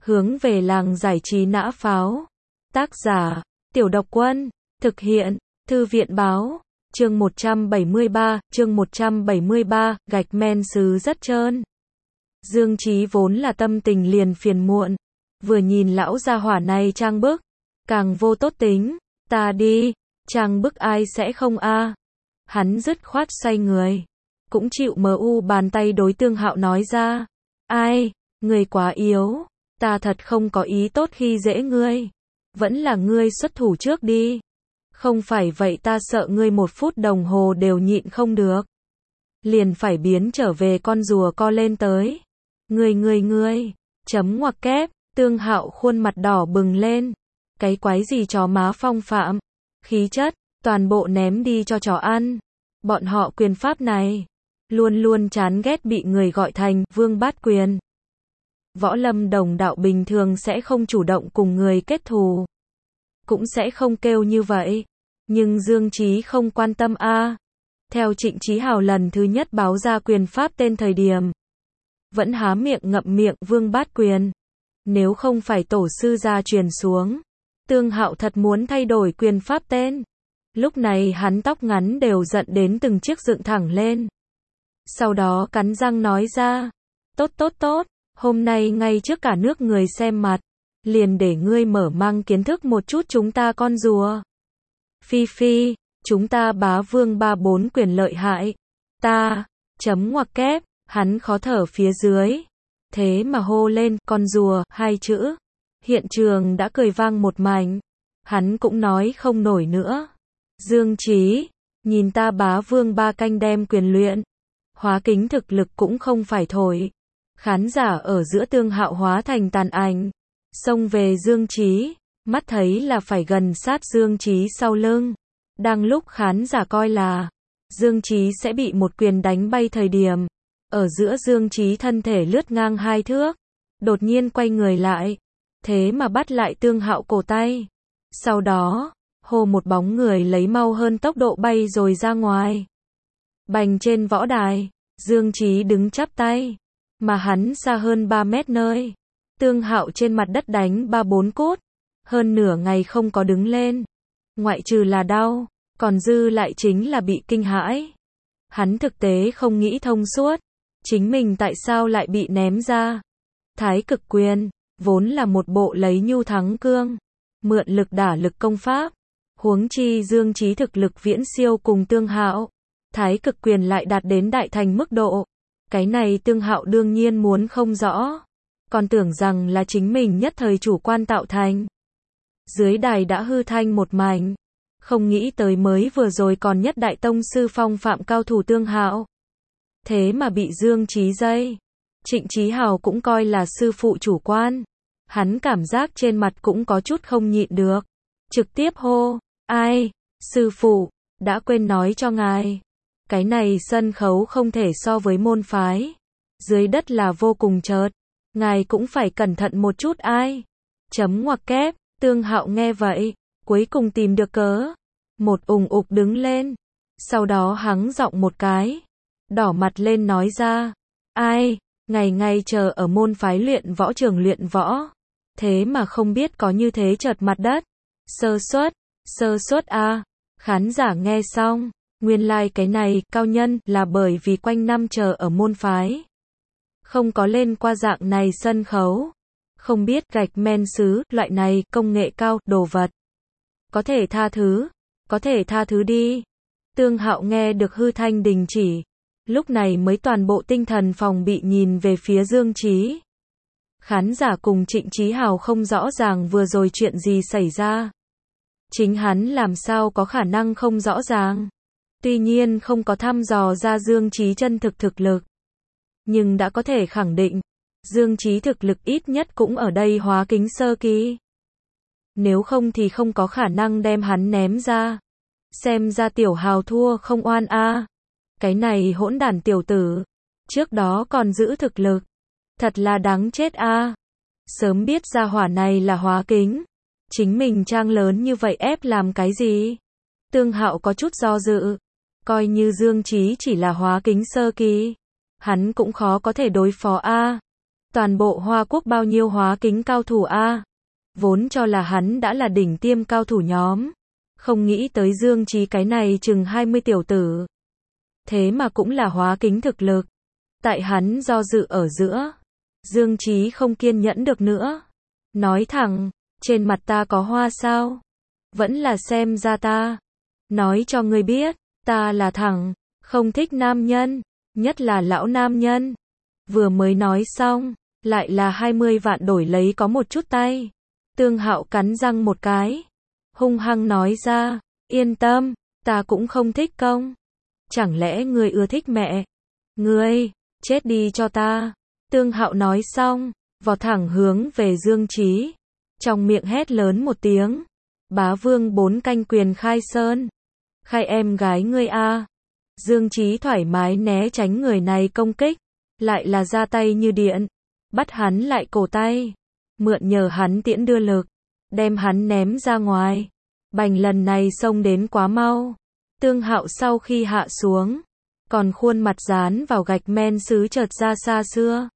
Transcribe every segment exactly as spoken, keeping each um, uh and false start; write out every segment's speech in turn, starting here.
Hướng về làng giải trí nã pháo. Tác giả, Tiểu Độc Quân. Thực hiện, Thư viện Báo. Chương một trăm bảy mươi ba, chương một trăm bảy mươi ba, gạch men sứ rất trơn. Dương Chí vốn là tâm tình liền phiền muộn. Vừa nhìn lão gia hỏa này trang bức, càng vô tốt tính. Ta đi, trang bức ai sẽ không a? Hắn dứt khoát xoay người. Cũng chịu mờ u bàn tay đối Tương Hạo nói ra. Ai, người quá yếu. Ta thật không có ý tốt khi dễ ngươi. Vẫn là ngươi xuất thủ trước đi. Không phải vậy ta sợ ngươi một phút đồng hồ đều nhịn không được. Liền phải biến trở về con rùa co lên tới. Ngươi ngươi ngươi, chấm ngoặc kép, Tương Hạo khuôn mặt đỏ bừng lên. Cái quái gì chó má phong phạm, khí chất, toàn bộ ném đi cho chó ăn. Bọn họ quyền pháp này, luôn luôn chán ghét bị người gọi thành vương bát quyền. Võ lâm đồng đạo bình thường sẽ không chủ động cùng người kết thù. Cũng sẽ không kêu như vậy. Nhưng Dương Chí không quan tâm a. Theo Trịnh Chí Hào lần thứ nhất báo ra quyền pháp tên thời điểm, vẫn há miệng ngậm miệng vương bát quyền. Nếu không phải tổ sư gia truyền xuống, Tương Hạo thật muốn thay đổi quyền pháp tên. Lúc này hắn tóc ngắn đều giận đến từng chiếc dựng thẳng lên. Sau đó cắn răng nói ra, tốt tốt tốt, hôm nay ngay trước cả nước người xem mặt, liền để ngươi mở mang kiến thức một chút chúng ta con rùa. Phi phi, chúng ta bá vương ba bốn quyền lợi hại. Ta, chấm ngoặc kép, hắn khó thở phía dưới. Thế mà hô lên, con rùa, hai chữ. Hiện trường đã cười vang một mảnh. Hắn cũng nói không nổi nữa. Dương Chí, nhìn ta bá vương ba canh đem quyền luyện. Hóa kính thực lực cũng không phải thổi. Khán giả ở giữa Tương Hạo hóa thành tàn ảnh. Xông về Dương Chí, mắt thấy là phải gần sát Dương Chí sau lưng. Đang lúc khán giả coi là Dương Chí sẽ bị một quyền đánh bay thời điểm, ở giữa Dương Chí thân thể lướt ngang hai thước, đột nhiên quay người lại, thế mà bắt lại Tương Hạo cổ tay. Sau đó, hô một bóng người lấy mau hơn tốc độ bay rồi ra ngoài. Bành trên võ đài, Dương Chí đứng chắp tay, mà hắn xa hơn ba mét nơi. Tương Hạo trên mặt đất đánh ba bốn cút, hơn nửa ngày không có đứng lên. Ngoại trừ là đau, còn dư lại chính là bị kinh hãi. Hắn thực tế không nghĩ thông suốt, chính mình tại sao lại bị ném ra. Thái cực quyền, vốn là một bộ lấy nhu thắng cương, mượn lực đả lực công pháp. Huống chi Dương Chí thực lực viễn siêu cùng Tương Hạo, thái cực quyền lại đạt đến đại thành mức độ. Cái này Tương Hạo đương nhiên muốn không rõ, còn tưởng rằng là chính mình nhất thời chủ quan tạo thành. Dưới đài đã hư thanh một mảnh, không nghĩ tới mới vừa rồi còn nhất đại tông sư phong phạm cao thủ Tương Hạo. Thế mà bị Dương Chí dây. Trịnh Chí Hào cũng coi là sư phụ chủ quan. Hắn cảm giác trên mặt cũng có chút không nhịn được. Trực tiếp hô, ai, sư phụ, đã quên nói cho ngài. Cái này sân khấu không thể so với môn phái. Dưới đất là vô cùng chợt. Ngài cũng phải cẩn thận một chút ai. Chấm ngoặc kép, Tương Hạo nghe vậy, cuối cùng tìm được cớ. Một ùng ục đứng lên. Sau đó hắng giọng một cái. Đỏ mặt lên nói ra. Ai, ngày ngày chờ ở môn phái luyện võ trường luyện võ. Thế mà không biết có như thế chợt mặt đất. Sơ suất, sơ suất a. Khán giả nghe xong. Nguyên lai like cái này, cao nhân, là bởi vì quanh năm chờ ở môn phái. Không có lên qua dạng này sân khấu. Không biết gạch men sứ, loại này, công nghệ cao, đồ vật. Có thể tha thứ. Có thể tha thứ đi. Tương Hạo nghe được hư thanh đình chỉ. Lúc này mới toàn bộ tinh thần phòng bị nhìn về phía Dương Chí. Khán giả cùng Trịnh Chí Hào không rõ ràng vừa rồi chuyện gì xảy ra. Chính hắn làm sao có khả năng không rõ ràng. Tuy nhiên không có thăm dò ra Dương Chí chân thực thực lực. Nhưng đã có thể khẳng định, Dương Chí thực lực ít nhất cũng ở đây hóa kính sơ kỳ. Nếu không thì không có khả năng đem hắn ném ra. Xem ra Tiểu Hào thua không oan a. Cái này hỗn đản tiểu tử, trước đó còn giữ thực lực. Thật là đáng chết a. Sớm biết ra hỏa này là hóa kính. Chính mình trang lớn như vậy ép làm cái gì? Tương Hạo có chút do dự. Coi như Dương Chí chỉ là hóa kính sơ kỳ, hắn cũng khó có thể đối phó a. Toàn bộ Hoa Quốc bao nhiêu hóa kính cao thủ a? Vốn cho là hắn đã là đỉnh tiêm cao thủ nhóm. Không nghĩ tới Dương Chí cái này chừng hai mươi tiểu tử. Thế mà cũng là hóa kính thực lực. Tại hắn do dự ở giữa. Dương Chí không kiên nhẫn được nữa. Nói thẳng, trên mặt ta có hoa sao? Vẫn là xem ra ta. Nói cho ngươi biết, ta là thẳng, không thích nam nhân, nhất là lão nam nhân. Vừa mới nói xong, lại là hai mươi vạn đổi lấy có một chút tay. Tương Hạo cắn răng một cái, hung hăng nói ra, yên tâm, ta cũng không thích công. Chẳng lẽ ngươi ưa thích mẹ? Ngươi, chết đi cho ta. Tương Hạo nói xong, vọt thẳng hướng về Dương Chí. Trong miệng hét lớn một tiếng, bá vương bốn canh quyền khai sơn. Khai em gái ngươi a. Dương Chí thoải mái né tránh người này công kích, lại là ra tay như điện, bắt hắn lại cổ tay, mượn nhờ hắn tiễn đưa lực, đem hắn ném ra ngoài. Bành lần này xông đến quá mau. Tương Hạo sau khi hạ xuống, còn khuôn mặt dán vào gạch men sứ chợt ra xa xưa.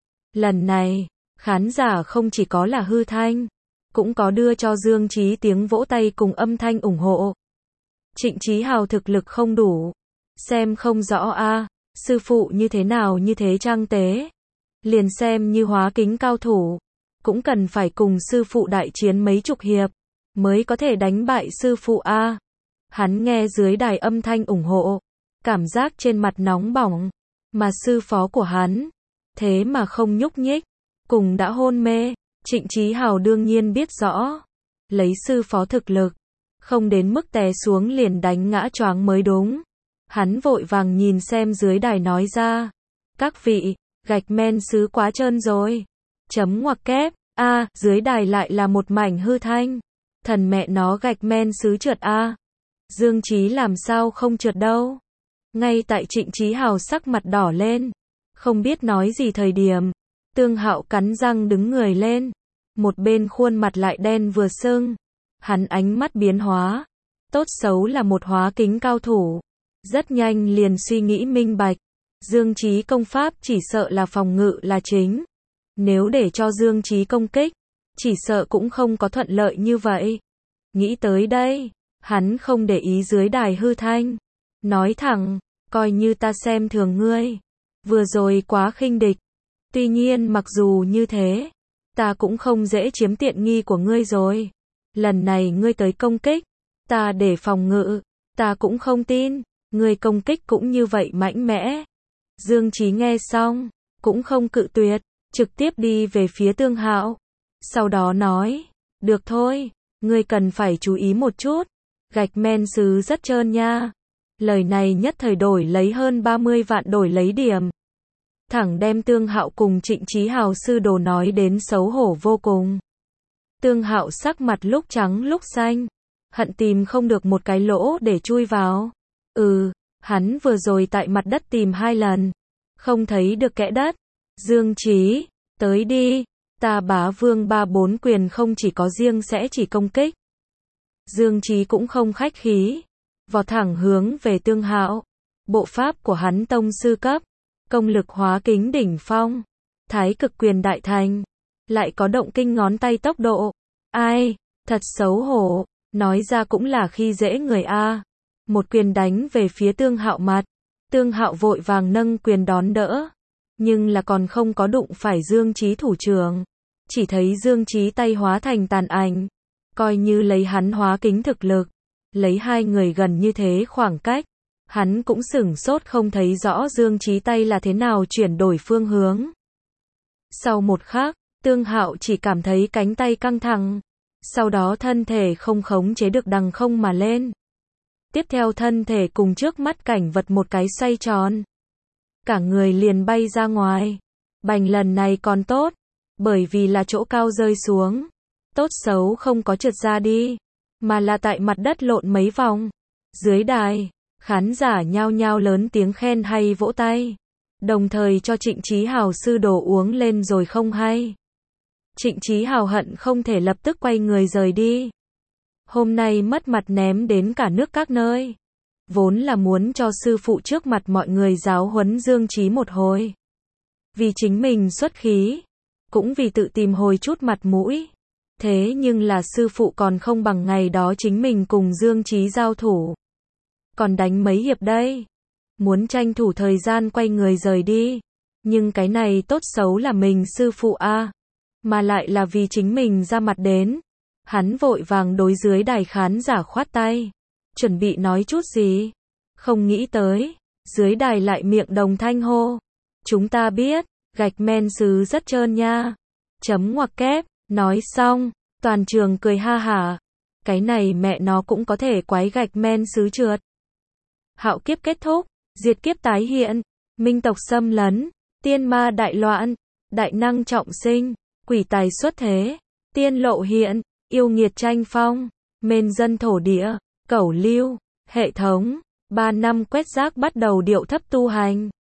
Lần này, khán giả không chỉ có là hư thanh, cũng có đưa cho Dương Chí tiếng vỗ tay cùng âm thanh ủng hộ. Trịnh Chí Hào thực lực không đủ, xem không rõ a, sư phụ như thế nào như thế trang tế. Liền xem như hóa kính cao thủ, cũng cần phải cùng sư phụ đại chiến mấy chục hiệp, mới có thể đánh bại sư phụ a. Hắn nghe dưới đài âm thanh ủng hộ, cảm giác trên mặt nóng bỏng, mà sư phó của hắn, thế mà không nhúc nhích, cùng đã hôn mê. Trịnh Chí Hào đương nhiên biết rõ, lấy sư phó thực lực, không đến mức té xuống liền đánh ngã choáng mới đúng. Hắn vội vàng nhìn xem dưới đài nói ra, các vị, gạch men sứ quá trơn rồi. Chấm ngoặc kép, a, à, dưới đài lại là một mảnh hư thanh. Thần mẹ nó gạch men sứ trượt a. À. Dương Chí làm sao không trượt đâu. Ngay tại Trịnh Chí Hào sắc mặt đỏ lên, không biết nói gì thời điểm, Tương Hạo cắn răng đứng người lên, một bên khuôn mặt lại đen vừa sưng. Hắn ánh mắt biến hóa, tốt xấu là một hóa kính cao thủ, rất nhanh liền suy nghĩ minh bạch. Dương Chí công pháp chỉ sợ là phòng ngự là chính. Nếu để cho Dương Chí công kích, chỉ sợ cũng không có thuận lợi như vậy. Nghĩ tới đây, hắn không để ý dưới đài hư thanh, nói thẳng, coi như ta xem thường ngươi, vừa rồi quá khinh địch. Tuy nhiên mặc dù như thế, ta cũng không dễ chiếm tiện nghi của ngươi rồi. Lần này ngươi tới công kích, ta để phòng ngự, ta cũng không tin, ngươi công kích cũng như vậy mạnh mẽ. Dương Chí nghe xong, cũng không cự tuyệt, trực tiếp đi về phía Tương Hạo. Sau đó nói, được thôi, ngươi cần phải chú ý một chút, gạch men sứ rất trơn nha. Lời này nhất thời đổi lấy hơn ba mươi vạn đổi lấy điểm. Thẳng đem Tương Hạo cùng Trịnh Chí Hào sư đồ nói đến xấu hổ vô cùng. Tương Hạo sắc mặt lúc trắng lúc xanh, hận tìm không được một cái lỗ để chui vào. Ừ, hắn vừa rồi tại mặt đất tìm hai lần, không thấy được kẽ đất. Dương Chí, tới đi, ta bá vương ba bốn quyền không chỉ có riêng sẽ chỉ công kích. Dương Chí cũng không khách khí, vọt thẳng hướng về Tương Hạo. Bộ pháp của hắn tông sư cấp, công lực hóa kính đỉnh phong, thái cực quyền đại thành, lại có động kinh ngón tay tốc độ. Ai, thật xấu hổ, nói ra cũng là khi dễ người a. Một quyền đánh về phía Tương Hạo mặt, Tương Hạo vội vàng nâng quyền đón đỡ, nhưng là còn không có đụng phải Dương Chí thủ trưởng, chỉ thấy Dương Chí tay hóa thành tàn ảnh, coi như lấy hắn hóa kính thực lực, lấy hai người gần như thế khoảng cách, hắn cũng sửng sốt không thấy rõ Dương Chí tay là thế nào chuyển đổi phương hướng. Sau một khắc, Tương Hạo chỉ cảm thấy cánh tay căng thẳng, sau đó thân thể không khống chế được đằng không mà lên. Tiếp theo thân thể cùng trước mắt cảnh vật một cái xoay tròn, cả người liền bay ra ngoài. Bành lần này còn tốt, bởi vì là chỗ cao rơi xuống, tốt xấu không có trượt ra đi, mà là tại mặt đất lộn mấy vòng. Dưới đài, khán giả nhao nhao lớn tiếng khen hay vỗ tay, đồng thời cho Trịnh Chí Hào sư đồ uống lên rồi không hay. Trịnh Chí Hào hận không thể lập tức quay người rời đi. Hôm nay mất mặt ném đến cả nước các nơi. Vốn là muốn cho sư phụ trước mặt mọi người giáo huấn Dương Chí một hồi. Vì chính mình xuất khí, cũng vì tự tìm hồi chút mặt mũi. Thế nhưng là sư phụ còn không bằng ngày đó chính mình cùng Dương Chí giao thủ. Còn đánh mấy hiệp đây. Muốn tranh thủ thời gian quay người rời đi. Nhưng cái này tốt xấu là mình sư phụ a, mà lại là vì chính mình ra mặt đến. Hắn vội vàng đối dưới đài khán giả khoát tay. Chuẩn bị nói chút gì. Không nghĩ tới. Dưới đài lại miệng đồng thanh hô. Chúng ta biết. Gạch men sứ rất trơn nha. Chấm ngoặc kép. Nói xong. Toàn trường cười ha hả. Cái này mẹ nó cũng có thể quái gạch men sứ trượt. Hạo kiếp kết thúc. Diệt kiếp tái hiện. Minh tộc xâm lấn. Tiên ma đại loạn. Đại năng trọng sinh. Quỷ tài xuất thế. Tiên lộ hiện. Yêu nghiệt tranh phong. Mên dân thổ địa. Cẩu lưu. Hệ thống. Ba năm quét rác bắt đầu điệu thấp tu hành.